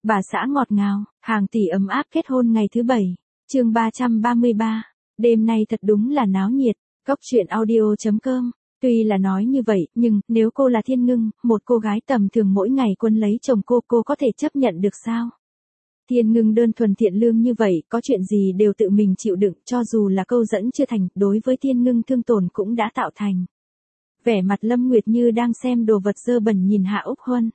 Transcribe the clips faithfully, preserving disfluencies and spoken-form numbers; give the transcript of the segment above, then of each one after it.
Bà xã ngọt ngào, hàng tỷ ấm áp kết hôn ngày thứ bảy. Chương ba trăm ba mươi ba. Đêm nay thật đúng là náo nhiệt. Cốc truyện audio chấm com. Tuy là nói như vậy, nhưng nếu cô là Thiên Ngưng, một cô gái tầm thường mỗi ngày quân lấy chồng cô, cô có thể chấp nhận được sao? Thiên Ngưng đơn thuần thiện lương như vậy, có chuyện gì đều tự mình chịu đựng, cho dù là câu dẫn chưa thành, đối với Thiên Ngưng thương tổn cũng đã tạo thành. Vẻ mặt Lâm Nguyệt như đang xem đồ vật dơ bẩn nhìn Hạ Úc Huân.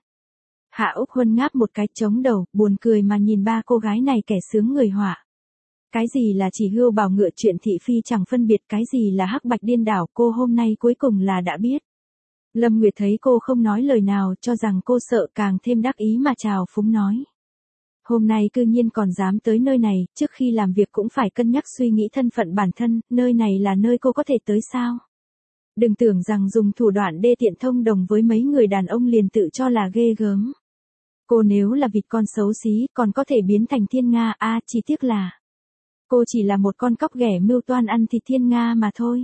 Hạ Úc Huân ngáp một cái chống đầu, buồn cười mà nhìn ba cô gái này kẻ sướng người họa. Cái gì là chỉ hươu bào ngựa chuyện thị phi chẳng phân biệt, cái gì là hắc bạch điên đảo, cô hôm nay cuối cùng là đã biết. Lâm Nguyệt thấy cô không nói lời nào, cho rằng cô sợ, càng thêm đắc ý mà chào phúng nói. Hôm nay cư nhiên còn dám tới nơi này, trước khi làm việc cũng phải cân nhắc suy nghĩ thân phận bản thân, nơi này là nơi cô có thể tới sao? Đừng tưởng rằng dùng thủ đoạn đê tiện thông đồng với mấy người đàn ông liền tự cho là ghê gớm. Cô nếu là vịt con xấu xí, còn có thể biến thành thiên nga, a à, chỉ tiếc là cô chỉ là một con cóc ghẻ mưu toan ăn thịt thiên nga mà thôi.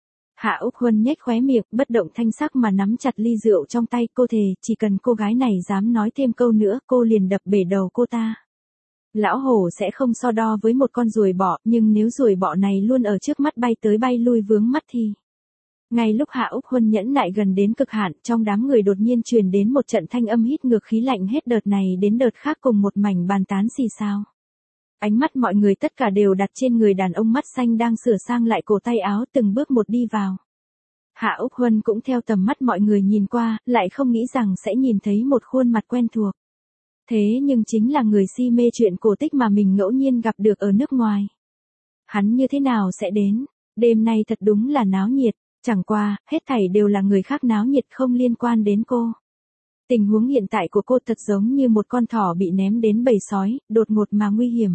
Hạ Úc Huân nhếch khóe miệng, bất động thanh sắc mà nắm chặt ly rượu trong tay, cô thề, chỉ cần cô gái này dám nói thêm câu nữa, cô liền đập bể đầu cô ta. Lão hổ sẽ không so đo với một con ruồi bọ, nhưng nếu ruồi bọ này luôn ở trước mắt bay tới bay lui vướng mắt thì... Ngay lúc Hạ Úc Huân nhẫn nại gần đến cực hạn, trong đám người đột nhiên truyền đến một trận thanh âm hít ngược khí lạnh, hết đợt này đến đợt khác cùng một mảnh bàn tán xì xào. Ánh mắt mọi người tất cả đều đặt trên người đàn ông mắt xanh đang sửa sang lại cổ tay áo, từng bước một đi vào. Hạ Úc Huân cũng theo tầm mắt mọi người nhìn qua, lại không nghĩ rằng sẽ nhìn thấy một khuôn mặt quen thuộc. Thế nhưng chính là người si mê chuyện cổ tích mà mình ngẫu nhiên gặp được ở nước ngoài. Hắn như thế nào sẽ đến? Đêm nay thật đúng là náo nhiệt. Chẳng qua, hết thảy đều là người khác náo nhiệt, không liên quan đến cô. Tình huống hiện tại của cô thật giống như một con thỏ bị ném đến bầy sói, đột ngột mà nguy hiểm.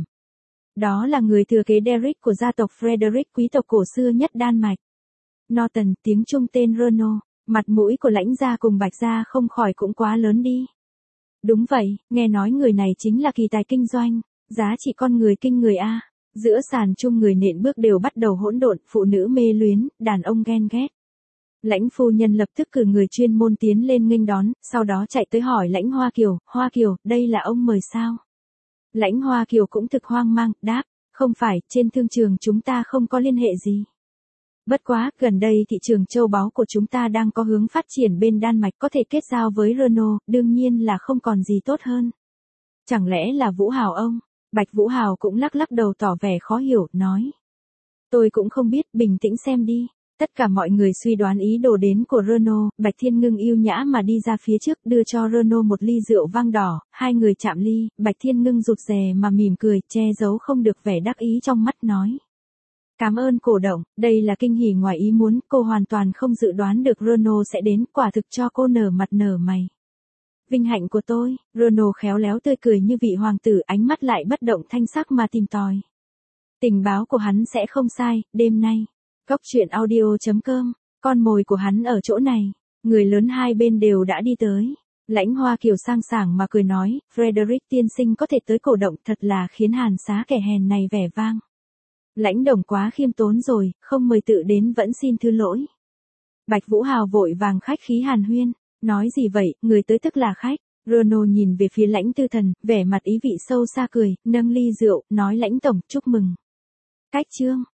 Đó là người thừa kế Derek của gia tộc Frederick, quý tộc cổ xưa nhất Đan Mạch. Norton, tiếng Trung tên Renault, mặt mũi của Lãnh gia cùng Bạch gia không khỏi cũng quá lớn đi. Đúng vậy, nghe nói người này chính là kỳ tài kinh doanh, giá trị con người kinh người a. Giữa sàn chung người nện bước đều bắt đầu hỗn độn, phụ nữ mê luyến, đàn ông ghen ghét. Lãnh phu nhân lập tức cử người chuyên môn tiến lên nghênh đón, sau đó chạy tới hỏi Lãnh Hoa Kiều, Hoa Kiều, đây là ông mời sao? Lãnh Hoa Kiều cũng thực hoang mang, đáp, không phải, trên thương trường chúng ta không có liên hệ gì. Bất quá, gần đây thị trường châu báu của chúng ta đang có hướng phát triển bên Đan Mạch, có thể kết giao với Renault, đương nhiên là không còn gì tốt hơn. Chẳng lẽ là Vũ Hào ông? Bạch Vũ Hào cũng lắc lắc đầu tỏ vẻ khó hiểu, nói. Tôi cũng không biết, bình tĩnh xem đi. Tất cả mọi người suy đoán ý đồ đến của Renault, Bạch Thiên Ngưng yêu nhã mà đi ra phía trước, đưa cho Renault một ly rượu vang đỏ, hai người chạm ly, Bạch Thiên Ngưng rụt rè mà mỉm cười, che giấu không được vẻ đắc ý trong mắt, nói. Cảm ơn cổ động, đây là kinh hỉ ngoài ý muốn, cô hoàn toàn không dự đoán được Renault sẽ đến, quả thực cho cô nở mặt nở mày. Vinh hạnh của tôi, Renault khéo léo tươi cười như vị hoàng tử, ánh mắt lại bất động thanh sắc mà tìm tòi. Tình báo của hắn sẽ không sai, đêm nay. Cốc truyện audio chấm com, con mồi của hắn ở chỗ này. Người lớn hai bên đều đã đi tới. Lãnh Hoa Kiều sang sảng mà cười nói, Frederick tiên sinh có thể tới cổ động, thật là khiến hàn xá kẻ hèn này vẻ vang. Lãnh Đồng quá khiêm tốn rồi, không mời tự đến vẫn xin thứ lỗi. Bạch Vũ Hào vội vàng khách khí hàn huyên. Nói gì vậy, người tới tức là khách. Renault nhìn về phía Lãnh Tư Thần, vẻ mặt ý vị sâu xa cười, nâng ly rượu, nói Lãnh tổng, chúc mừng. Cách chương,